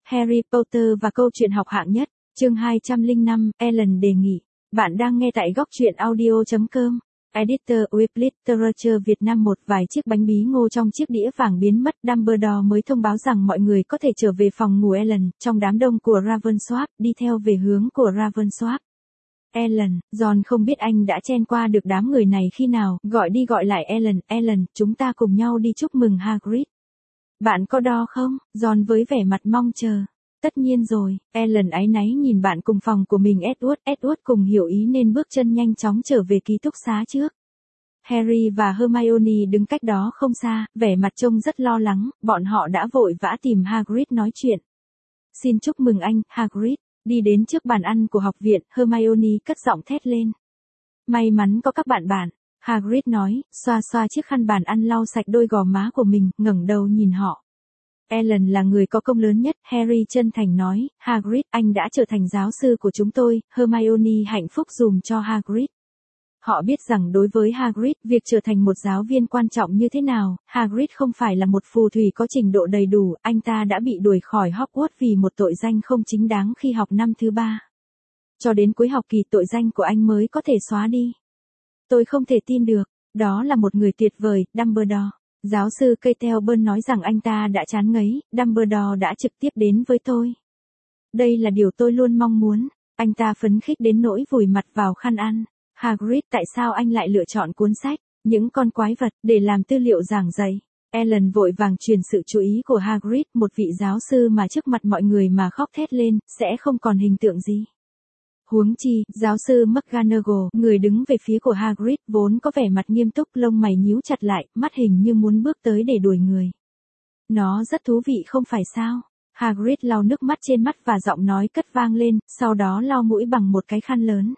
Harry Potter và câu chuyện học hạng nhất, chương 205, Ellen đề nghị. Bạn đang nghe tại góc truyện audio.com. Editor with Literature Việt Nam. Một vài chiếc bánh bí ngô trong chiếc đĩa vàng biến mất. Dumbledore mới thông báo rằng mọi người có thể trở về phòng ngủ Ellen, trong đám đông của Ravensworth, đi theo về hướng của Ravensworth. Ellen, John không biết anh đã chen qua được đám người này khi nào, gọi đi gọi lại Ellen, Ellen, chúng ta cùng nhau đi chúc mừng Hagrid. Bạn có đo không? John với vẻ mặt mong chờ. Tất nhiên rồi, Ellen áy náy nhìn bạn cùng phòng của mình Edward cùng hiểu ý nên bước chân nhanh chóng trở về ký túc xá trước. Harry và Hermione đứng cách đó không xa, vẻ mặt trông rất lo lắng, bọn họ đã vội vã tìm Hagrid nói chuyện. Xin chúc mừng anh, Hagrid. Đi đến trước bàn ăn của học viện, Hermione cất giọng thét lên. May mắn có các bạn. Hagrid nói, xoa xoa chiếc khăn bàn ăn lau sạch đôi gò má của mình, ngẩng đầu nhìn họ. Ellen là người có công lớn nhất, Harry chân thành nói, Hagrid, anh đã trở thành giáo sư của chúng tôi, Hermione hạnh phúc dùm cho Hagrid. Họ biết rằng đối với Hagrid, việc trở thành một giáo viên quan trọng như thế nào, Hagrid không phải là một phù thủy có trình độ đầy đủ, anh ta đã bị đuổi khỏi Hogwarts vì một tội danh không chính đáng khi học năm thứ 3. Cho đến cuối học kỳ tội danh của anh mới có thể xóa đi. Tôi không thể tin được, đó là một người tuyệt vời, Dumbledore. Giáo sư Keitelburn nói rằng anh ta đã chán ngấy, Dumbledore đã trực tiếp đến với tôi. Đây là điều tôi luôn mong muốn, anh ta phấn khích đến nỗi vùi mặt vào khăn ăn. Hagrid, tại sao anh lại lựa chọn cuốn sách, những con quái vật, để làm tư liệu giảng dạy? Ellen vội vàng truyền sự chú ý của Hagrid, một vị giáo sư mà trước mặt mọi người mà khóc thét lên, sẽ không còn hình tượng gì. Huống chi, giáo sư McGonagall, người đứng về phía của Hagrid, vốn có vẻ mặt nghiêm túc, lông mày nhíu chặt lại, mắt hình như muốn bước tới để đuổi người. Nó rất thú vị không phải sao? Hagrid lau nước mắt trên mắt và giọng nói cất vang lên, sau đó lau mũi bằng một cái khăn lớn.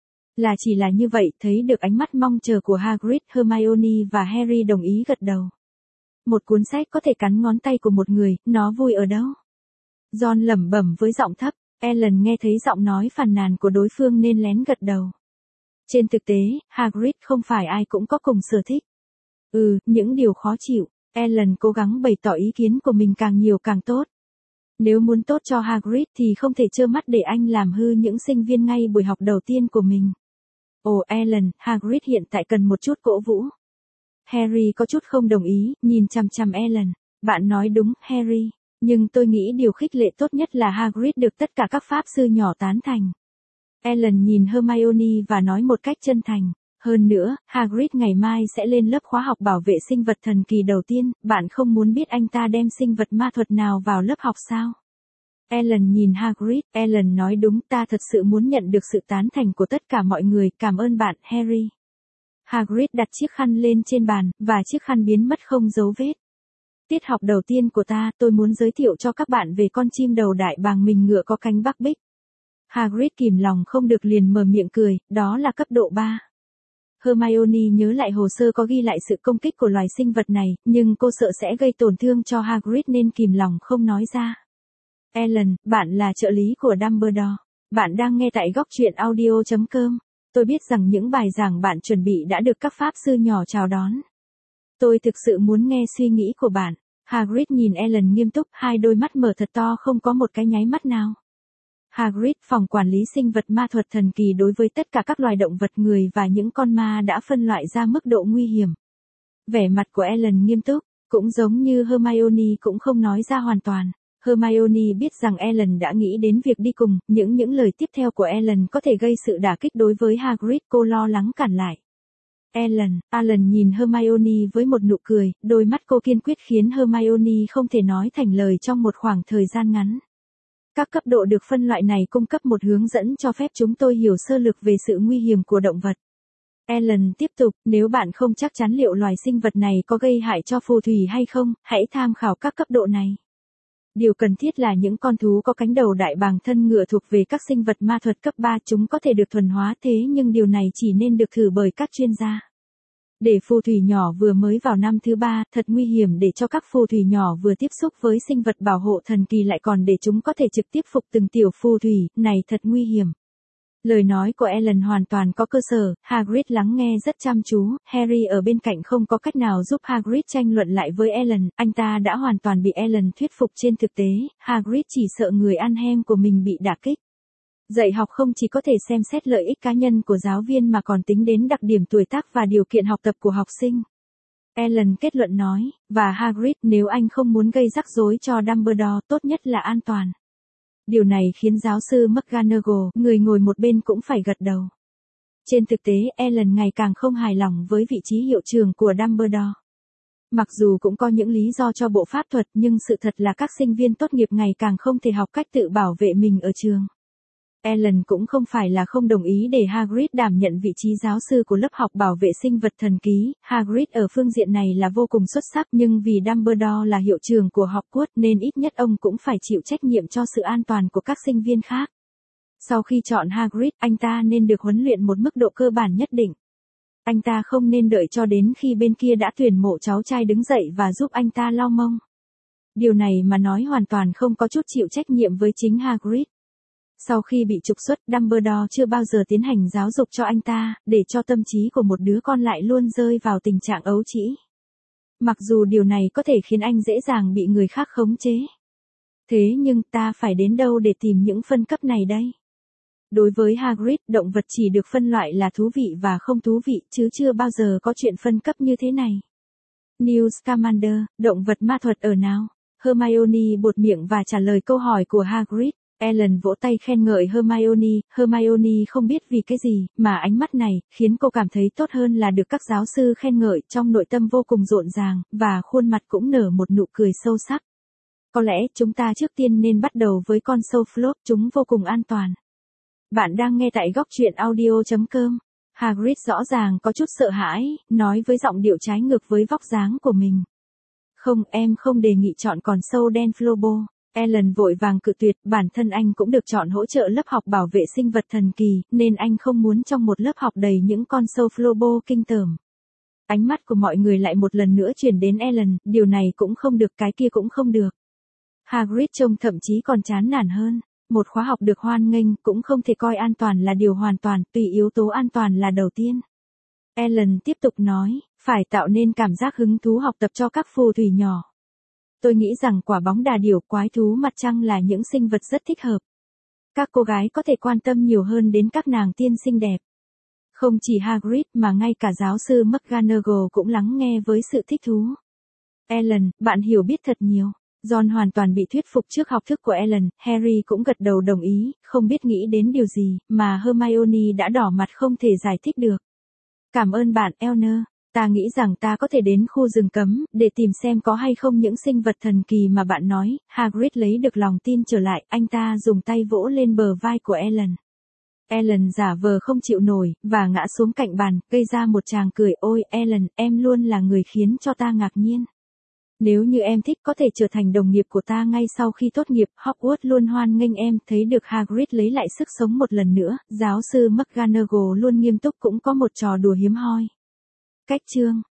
Chỉ là như vậy, thấy được ánh mắt mong chờ của Hagrid, Hermione và Harry đồng ý gật đầu. Một cuốn sách có thể cắn ngón tay của một người, nó vui ở đâu? John lẩm bẩm với giọng thấp. Ellen nghe thấy giọng nói phàn nàn của đối phương nên lén gật đầu. Trên thực tế, Hagrid không phải ai cũng có cùng sở thích. Những điều khó chịu. Ellen cố gắng bày tỏ ý kiến của mình càng nhiều càng tốt. Nếu muốn tốt cho Hagrid thì không thể trơ mắt để anh làm hư những sinh viên ngay buổi học đầu tiên của mình. Ồ Ellen, Hagrid hiện tại cần một chút cổ vũ. Harry có chút không đồng ý, nhìn chằm chằm Ellen. Bạn nói đúng, Harry. Nhưng tôi nghĩ điều khích lệ tốt nhất là Hagrid được tất cả các pháp sư nhỏ tán thành. Ellen nhìn Hermione và nói một cách chân thành. Hơn nữa, Hagrid ngày mai sẽ lên lớp khóa học bảo vệ sinh vật thần kỳ đầu tiên, bạn không muốn biết anh ta đem sinh vật ma thuật nào vào lớp học sao? Ellen nhìn Hagrid, Ellen nói đúng, ta thật sự muốn nhận được sự tán thành của tất cả mọi người, cảm ơn bạn, Harry. Hagrid đặt chiếc khăn lên trên bàn, và chiếc khăn biến mất không dấu vết. Tiết học đầu tiên của ta, tôi muốn giới thiệu cho các bạn về con chim đầu đại bàng mình ngựa có cánh Bắc Bích. Hagrid kìm lòng không được liền mở miệng cười, đó là cấp độ 3. Hermione nhớ lại hồ sơ có ghi lại sự công kích của loài sinh vật này, nhưng cô sợ sẽ gây tổn thương cho Hagrid nên kìm lòng không nói ra. Ellen, bạn là trợ lý của Dumbledore. Bạn đang nghe tại góc truyện audio.com. Tôi biết rằng những bài giảng bạn chuẩn bị đã được các pháp sư nhỏ chào đón. Tôi thực sự muốn nghe suy nghĩ của bạn. Hagrid nhìn Ellen nghiêm túc, hai đôi mắt mở thật to không có một cái nháy mắt nào. Hagrid, phòng quản lý sinh vật ma thuật thần kỳ đối với tất cả các loài động vật người và những con ma đã phân loại ra mức độ nguy hiểm. Vẻ mặt của Ellen nghiêm túc, cũng giống như Hermione cũng không nói ra hoàn toàn. Hermione biết rằng Ellen đã nghĩ đến việc đi cùng, những lời tiếp theo của Ellen có thể gây sự đả kích đối với Hagrid, cô lo lắng cản lại. Ellen nhìn Hermione với một nụ cười, đôi mắt cô kiên quyết khiến Hermione không thể nói thành lời trong một khoảng thời gian ngắn. Các cấp độ được phân loại này cung cấp một hướng dẫn cho phép chúng tôi hiểu sơ lược về sự nguy hiểm của động vật. Ellen tiếp tục, nếu bạn không chắc chắn liệu loài sinh vật này có gây hại cho phù thủy hay không, hãy tham khảo các cấp độ này. Điều cần thiết là những con thú có cánh đầu đại bàng thân ngựa thuộc về các sinh vật ma thuật cấp 3, chúng có thể được thuần hóa thế nhưng điều này chỉ nên được thử bởi các chuyên gia. Để phù thủy nhỏ vừa mới vào năm thứ 3, thật nguy hiểm để cho các phù thủy nhỏ vừa tiếp xúc với sinh vật bảo hộ thần kỳ lại còn để chúng có thể trực tiếp phục từng tiểu phù thủy, này thật nguy hiểm. Lời nói của Ellen hoàn toàn có cơ sở, Hagrid lắng nghe rất chăm chú, Harry ở bên cạnh không có cách nào giúp Hagrid tranh luận lại với Ellen, anh ta đã hoàn toàn bị Ellen thuyết phục trên thực tế, Hagrid chỉ sợ người ăn hem của mình bị đả kích. Dạy học không chỉ có thể xem xét lợi ích cá nhân của giáo viên mà còn tính đến đặc điểm tuổi tác và điều kiện học tập của học sinh. Ellen kết luận nói, và Hagrid, nếu anh không muốn gây rắc rối cho Dumbledore, tốt nhất là an toàn. Điều này khiến giáo sư McGonagall, người ngồi một bên cũng phải gật đầu. Trên thực tế, Ellen ngày càng không hài lòng với vị trí hiệu trưởng của Dumbledore. Mặc dù cũng có những lý do cho bộ pháp thuật nhưng sự thật là các sinh viên tốt nghiệp ngày càng không thể học cách tự bảo vệ mình ở trường. Ellen cũng không phải là không đồng ý để Hagrid đảm nhận vị trí giáo sư của lớp học bảo vệ sinh vật thần ký, Hagrid ở phương diện này là vô cùng xuất sắc nhưng vì Dumbledore là hiệu trưởng của Hogwarts nên ít nhất ông cũng phải chịu trách nhiệm cho sự an toàn của các sinh viên khác. Sau khi chọn Hagrid, anh ta nên được huấn luyện một mức độ cơ bản nhất định. Anh ta không nên đợi cho đến khi bên kia đã tuyển mộ cháu trai đứng dậy và giúp anh ta lau mông. Điều này mà nói hoàn toàn không có chút chịu trách nhiệm với chính Hagrid. Sau khi bị trục xuất, Dumbledore chưa bao giờ tiến hành giáo dục cho anh ta, để cho tâm trí của một đứa con lại luôn rơi vào tình trạng ấu trĩ. Mặc dù điều này có thể khiến anh dễ dàng bị người khác khống chế. Thế nhưng ta phải đến đâu để tìm những phân cấp này đây? Đối với Hagrid, động vật chỉ được phân loại là thú vị và không thú vị, chứ chưa bao giờ có chuyện phân cấp như thế này. Newt Scamander, động vật ma thuật ở nào? Hermione buột miệng và trả lời câu hỏi của Hagrid. Ellen vỗ tay khen ngợi Hermione không biết vì cái gì, mà ánh mắt này, khiến cô cảm thấy tốt hơn là được các giáo sư khen ngợi, trong nội tâm vô cùng rộn ràng, và khuôn mặt cũng nở một nụ cười sâu sắc. Có lẽ chúng ta trước tiên nên bắt đầu với con sâu Flop, chúng vô cùng an toàn. Bạn đang nghe tại góc truyện audio.com. Hagrid rõ ràng có chút sợ hãi, nói với giọng điệu trái ngược với vóc dáng của mình. Không, em không đề nghị chọn con sâu đen Flobo. Ellen vội vàng cự tuyệt, bản thân anh cũng được chọn hỗ trợ lớp học bảo vệ sinh vật thần kỳ, nên anh không muốn trong một lớp học đầy những con sâu Flobo kinh tởm. Ánh mắt của mọi người lại một lần nữa chuyển đến Ellen, điều này cũng không được, cái kia cũng không được. Hagrid trông thậm chí còn chán nản hơn. Một khóa học được hoan nghênh cũng không thể coi an toàn là điều hoàn toàn, tùy yếu tố an toàn là đầu tiên. Ellen tiếp tục nói, phải tạo nên cảm giác hứng thú học tập cho các phù thủy nhỏ. Tôi nghĩ rằng quả bóng đà điểu, quái thú mặt trăng là những sinh vật rất thích hợp. Các cô gái có thể quan tâm nhiều hơn đến các nàng tiên xinh đẹp. Không chỉ Hagrid mà ngay cả giáo sư McGonagall cũng lắng nghe với sự thích thú. Ellen, bạn hiểu biết thật nhiều. Ron hoàn toàn bị thuyết phục trước học thức của Ellen, Harry cũng gật đầu đồng ý, không biết nghĩ đến điều gì, mà Hermione đã đỏ mặt không thể giải thích được. Cảm ơn bạn, Eleanor. Ta nghĩ rằng ta có thể đến khu rừng cấm, để tìm xem có hay không những sinh vật thần kỳ mà bạn nói. Hagrid lấy được lòng tin trở lại, anh ta dùng tay vỗ lên bờ vai của Ellen. Ellen giả vờ không chịu nổi, và ngã xuống cạnh bàn, gây ra một tràng cười. Ôi, Ellen, em luôn là người khiến cho ta ngạc nhiên. Nếu như em thích có thể trở thành đồng nghiệp của ta ngay sau khi tốt nghiệp, Hogwarts luôn hoan nghênh em. Thấy được Hagrid lấy lại sức sống một lần nữa, giáo sư McGonagall luôn nghiêm túc cũng có một trò đùa hiếm hoi. Cách chương